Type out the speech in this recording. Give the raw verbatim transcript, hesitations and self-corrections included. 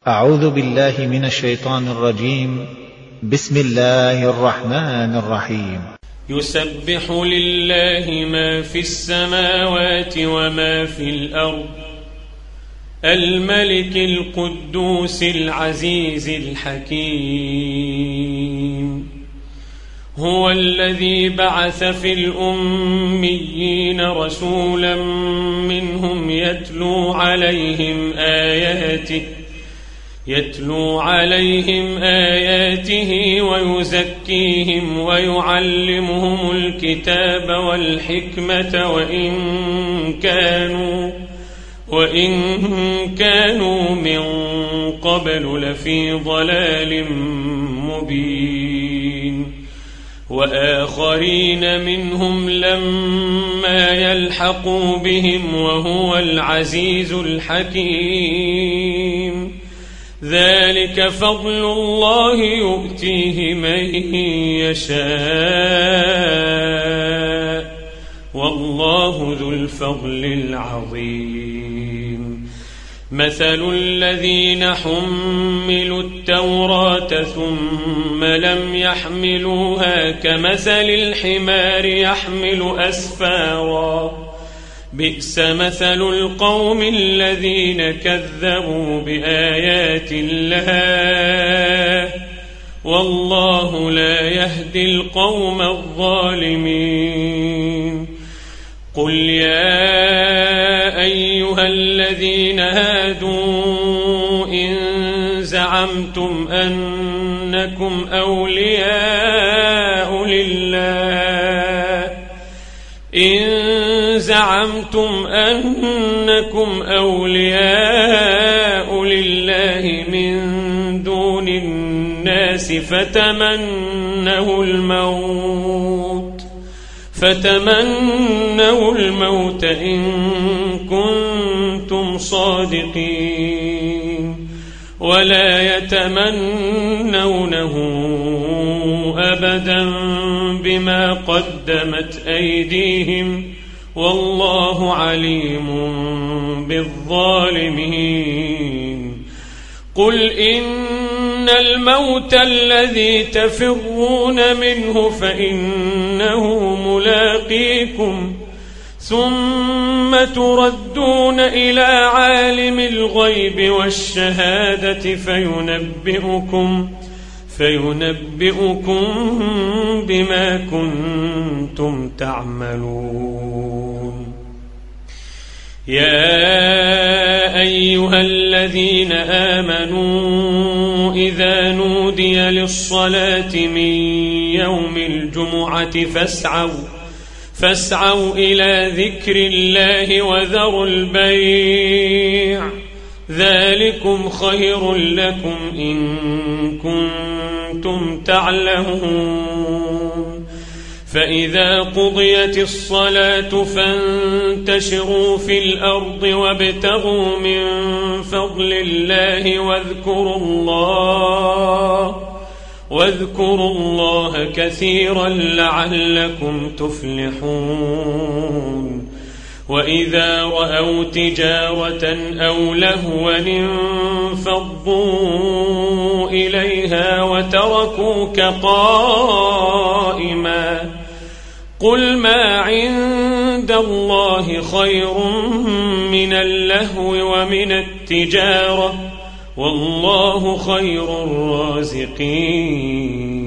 أعوذ بالله من الشيطان الرجيم. بسم الله الرحمن الرحيم. يسبح لله ما في السماوات وما في الأرض الملك القدوس العزيز الحكيم. هو الذي بعث في الأميين رسولا منهم يتلو عليهم آياته يتلو عليهم آياته ويزكيهم ويعلمهم الكتاب والحكمة وإن كانوا وإن كانوا من قبل لفي ضلال مبين. وآخرين منهم لما يلحقوا بهم وهو العزيز الحكيم. ذلك فضل الله يؤتيه من يشاء والله ذو الفضل العظيم. مثل الذين حملوا التوراة ثم لم يحملوها كمثل الحمار يحمل أسفارا بئس مثل القوم الذين كذبوا بآيات الله والله لا يهدي القوم الظالمين. قل يا أيها الذين هادوا إن زعمتم أنكم أولياء لله إن زعمتم أنكم أولياء لله من دون الناس فتمنوا الموت فتمنوا الموت إن كنتم صادقين ولا يتمنونه أبدا بما قدمت أيديهم والله عليم بالظالمين. قل إن الموت الذي تفرون منه فإنه ملاقيكم ثم تردون إلى عالم الغيب والشهادة فينبئكم فينبئكم بما كنتم تعملون. يا أيها الذين آمنوا إذا نودي للصلاة من يوم الجمعة فاسعوا فاسعوا إلى ذكر الله وذروا البيع ذلكم خير لكم إن كنتم تعلمون. فإذا قضيت الصلاة فانتشروا في الأرض وابتغوا من فضل الله واذكروا الله واذكروا الله كثيرا لعلكم تفلحون. وإذا رأوا تجارة أو لهوا انفضوا إليها وتركوك قائما قل ما عند الله خير من اللهو ومن التجارة والله خير الرازقين.